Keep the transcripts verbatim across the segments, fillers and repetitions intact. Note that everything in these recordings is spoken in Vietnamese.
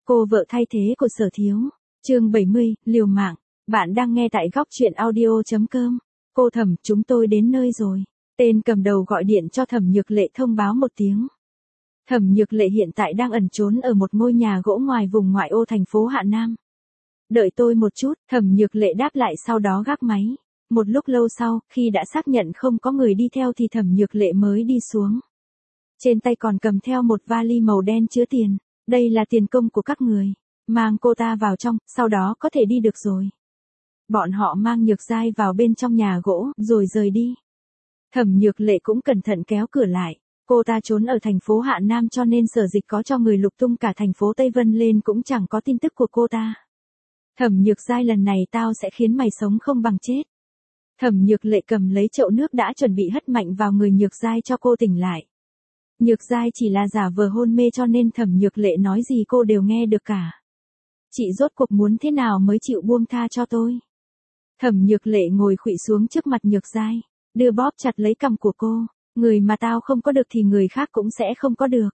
Cô vợ thay thế của Sở Thiếu. Chương bảy mươi, liều mạng. Bạn đang nghe tại góc truyện audio chấm com. Cô Thẩm, chúng tôi đến nơi rồi. Tên cầm đầu gọi điện cho Thẩm Nhược Lệ thông báo một tiếng. Thẩm Nhược Lệ hiện tại đang ẩn trốn ở một ngôi nhà gỗ ngoài vùng ngoại ô thành phố Hạ Nam. Đợi tôi một chút, Thẩm Nhược Lệ đáp lại sau đó gác máy. Một lúc lâu sau, khi đã xác nhận không có người đi theo thì Thẩm Nhược Lệ mới đi xuống. Trên tay còn cầm theo một vali màu đen chứa tiền. Đây là tiền công của các người. Mang cô ta vào trong, sau đó có thể đi được rồi. Bọn họ mang Nhược Giai vào bên trong nhà gỗ, rồi rời đi. Thẩm Nhược Lệ cũng cẩn thận kéo cửa lại. Cô ta trốn ở thành phố Hạ Nam cho nên Sở Dịch có cho người lục tung cả thành phố Tây Vân lên cũng chẳng có tin tức của cô ta. Thẩm Nhược Giai, lần này tao sẽ khiến mày sống không bằng chết. Thẩm Nhược Lệ cầm lấy chậu nước đã chuẩn bị hất mạnh vào người Nhược Giai cho cô tỉnh lại. Nhược Giai chỉ là giả vờ hôn mê cho nên Thẩm Nhược Lệ nói gì cô đều nghe được cả. Chị rốt cuộc muốn thế nào mới chịu buông tha cho tôi? Thẩm Nhược Lệ ngồi khuỵu xuống trước mặt Nhược Giai, đưa bóp chặt lấy cằm của cô. Người mà tao không có được thì người khác cũng sẽ không có được.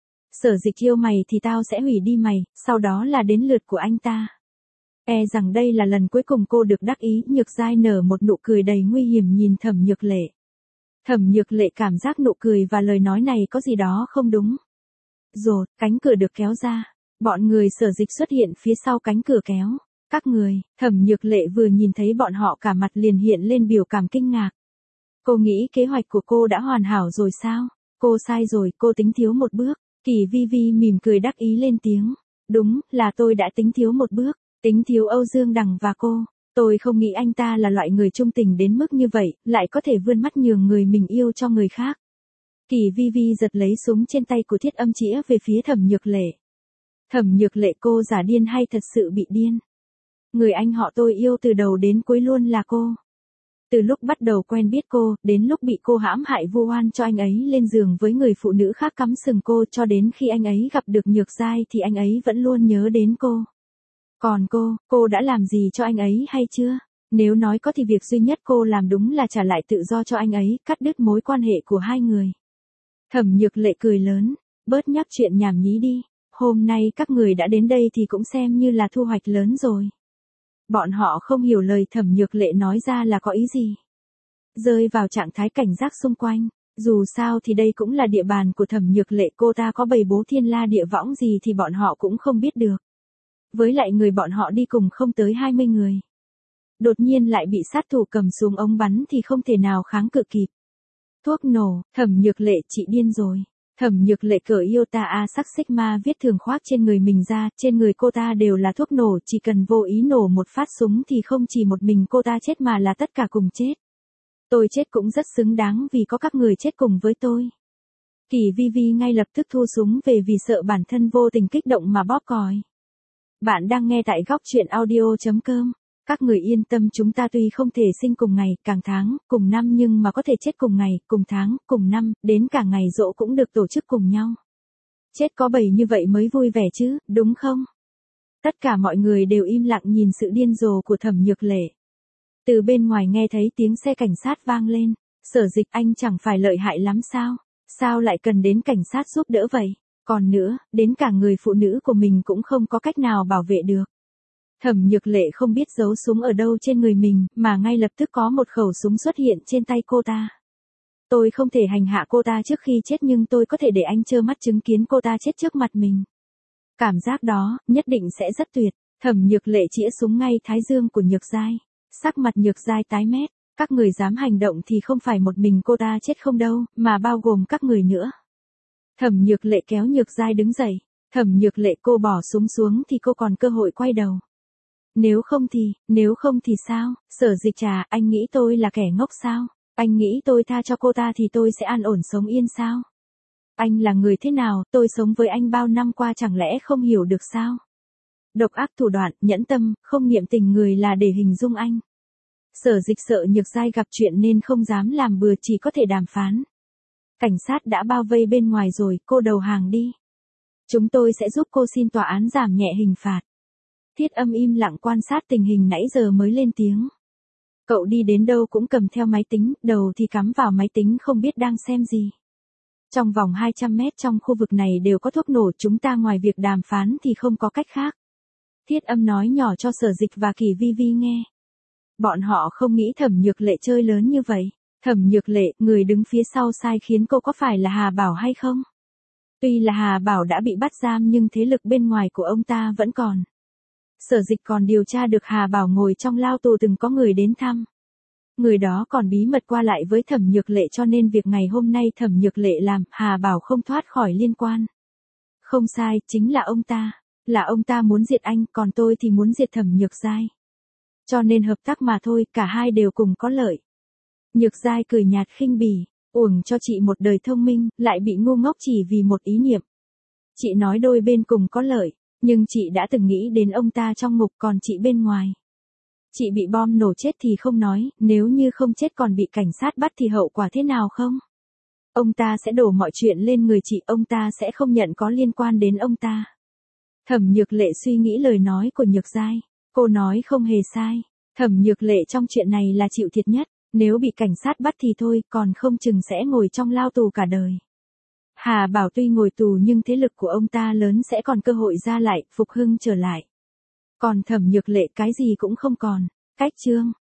Sở Dịch yêu mày thì tao sẽ hủy đi mày, sau đó là đến lượt của anh ta. E rằng đây là lần cuối cùng cô được đắc ý. Nhược Giai nở một nụ cười đầy nguy hiểm nhìn Thẩm Nhược Lệ. Thẩm Nhược Lệ cảm giác nụ cười và lời nói này có gì đó không đúng. Rột, cánh cửa được kéo ra. Bọn người Sở Dịch xuất hiện phía sau cánh cửa kéo. Các người, Thẩm Nhược Lệ vừa nhìn thấy bọn họ cả mặt liền hiện lên biểu cảm kinh ngạc. Cô nghĩ kế hoạch của cô đã hoàn hảo rồi sao? Cô sai rồi, cô tính thiếu một bước. Kỳ Vi Vi mỉm cười đắc ý lên tiếng. Đúng, là tôi đã tính thiếu một bước. Tính thiếu Âu Dương Đằng và cô. Tôi không nghĩ anh ta là loại người trung tình đến mức như vậy, lại có thể vươn mắt nhường người mình yêu cho người khác. Kỳ Vi Vi giật lấy súng trên tay của Thiết Âm chĩa về phía Thẩm Nhược Lệ. Thẩm Nhược Lệ, cô giả điên hay thật sự bị điên? Người anh họ tôi yêu từ đầu đến cuối luôn là cô. Từ lúc bắt đầu quen biết cô, đến lúc bị cô hãm hại vu oan cho anh ấy lên giường với người phụ nữ khác cắm sừng cô, cho đến khi anh ấy gặp được Nhược Giai thì anh ấy vẫn luôn nhớ đến cô. Còn cô, cô đã làm gì cho anh ấy hay chưa? Nếu nói có thì việc duy nhất cô làm đúng là trả lại tự do cho anh ấy, cắt đứt mối quan hệ của hai người. Thẩm Nhược Lệ cười lớn, bớt nhắc chuyện nhảm nhí đi. Hôm nay các người đã đến đây thì cũng xem như là thu hoạch lớn rồi. Bọn họ không hiểu lời Thẩm Nhược Lệ nói ra là có ý gì. Rơi vào trạng thái cảnh giác xung quanh. Dù sao thì đây cũng là địa bàn của Thẩm Nhược Lệ, cô ta có bày bố thiên la địa võng gì thì bọn họ cũng không biết được. Với lại người bọn họ đi cùng không tới hai mươi người. Đột nhiên lại bị sát thủ cầm súng ống bắn thì không thể nào kháng cự kịp. Thuốc nổ, Thẩm Nhược Lệ, chị điên rồi. Thẩm Nhược Lệ cởi Iota A sắc Sigma viết thường khoác trên người mình ra, trên người cô ta đều là thuốc nổ, chỉ cần vô ý nổ một phát súng thì không chỉ một mình cô ta chết mà là tất cả cùng chết. Tôi chết cũng rất xứng đáng vì có các người chết cùng với tôi. Kỳ Vi Vi ngay lập tức thu súng về vì sợ bản thân vô tình kích động mà bóp còi. Bạn đang nghe tại góc truyện audio chấm com. Các người yên tâm, chúng ta tuy không thể sinh cùng ngày, càng tháng, cùng năm nhưng mà có thể chết cùng ngày, cùng tháng, cùng năm, đến cả ngày giỗ cũng được tổ chức cùng nhau. Chết có bầy như vậy mới vui vẻ chứ, đúng không? Tất cả mọi người đều im lặng nhìn sự điên rồ của Thẩm Nhược Lệ. Từ bên ngoài nghe thấy tiếng xe cảnh sát vang lên. Sở Dịch, anh chẳng phải lợi hại lắm sao? Sao lại cần đến cảnh sát giúp đỡ vậy? Còn nữa, đến cả người phụ nữ của mình cũng không có cách nào bảo vệ được. Thẩm Nhược Lệ không biết giấu súng ở đâu trên người mình, mà ngay lập tức có một khẩu súng xuất hiện trên tay cô ta. Tôi không thể hành hạ cô ta trước khi chết nhưng tôi có thể để anh trơ mắt chứng kiến cô ta chết trước mặt mình. Cảm giác đó, nhất định sẽ rất tuyệt. Thẩm Nhược Lệ chĩa súng ngay thái dương của Nhược Giai. Sắc mặt Nhược Giai tái mét. Các người dám hành động thì không phải một mình cô ta chết không đâu, mà bao gồm các người nữa. Thẩm Nhược Lệ kéo Nhược Giai đứng dậy. Thẩm Nhược Lệ, cô bỏ súng xuống thì cô còn cơ hội quay đầu. Nếu không thì, nếu không thì sao? Sở Dịch trà, anh nghĩ tôi là kẻ ngốc sao? Anh nghĩ tôi tha cho cô ta thì tôi sẽ an ổn sống yên sao? Anh là người thế nào, tôi sống với anh bao năm qua chẳng lẽ không hiểu được sao? Độc ác thủ đoạn, nhẫn tâm, không niệm tình người là để hình dung anh. Sở Dịch sợ Nhược Giai gặp chuyện nên không dám làm bừa, chỉ có thể đàm phán. Cảnh sát đã bao vây bên ngoài rồi, cô đầu hàng đi. Chúng tôi sẽ giúp cô xin tòa án giảm nhẹ hình phạt. Thiết Âm im lặng quan sát tình hình nãy giờ mới lên tiếng. Cậu đi đến đâu cũng cầm theo máy tính, đầu thì cắm vào máy tính không biết đang xem gì. Trong vòng hai trăm mét trong khu vực này đều có thuốc nổ, chúng ta ngoài việc đàm phán thì không có cách khác. Thiết Âm nói nhỏ cho Sở Dịch và Kỳ Vi Vi nghe. Bọn họ không nghĩ Thẩm Nhược Lệ chơi lớn như vậy. Thẩm Nhược Lệ, người đứng phía sau sai khiến cô có phải là Hà Bảo hay không? Tuy là Hà Bảo đã bị bắt giam nhưng thế lực bên ngoài của ông ta vẫn còn. Sở Dịch còn điều tra được Hà Bảo ngồi trong lao tù từng có người đến thăm. Người đó còn bí mật qua lại với Thẩm Nhược Lệ cho nên việc ngày hôm nay Thẩm Nhược Lệ làm, Hà Bảo không thoát khỏi liên quan. Không sai, chính là ông ta. Là ông ta muốn diệt anh, còn tôi thì muốn diệt Thẩm Nhược Giai. Cho nên hợp tác mà thôi, cả hai đều cùng có lợi. Nhược Giai cười nhạt khinh bỉ, uổng cho chị một đời thông minh, lại bị ngu ngốc chỉ vì một ý niệm. Chị nói đôi bên cùng có lợi, nhưng chị đã từng nghĩ đến ông ta trong ngục, còn chị bên ngoài. Chị bị bom nổ chết thì không nói, nếu như không chết còn bị cảnh sát bắt thì hậu quả thế nào không? Ông ta sẽ đổ mọi chuyện lên người chị, ông ta sẽ không nhận có liên quan đến ông ta. Thẩm Nhược Lệ suy nghĩ lời nói của Nhược Giai, cô nói không hề sai. Thẩm Nhược Lệ trong chuyện này là chịu thiệt nhất, nếu bị cảnh sát bắt thì thôi, còn không chừng sẽ ngồi trong lao tù cả đời. Hà Bảo tuy ngồi tù nhưng thế lực của ông ta lớn, sẽ còn cơ hội ra lại, phục hưng trở lại. Còn Thẩm Nhược Lệ cái gì cũng không còn. Cách chương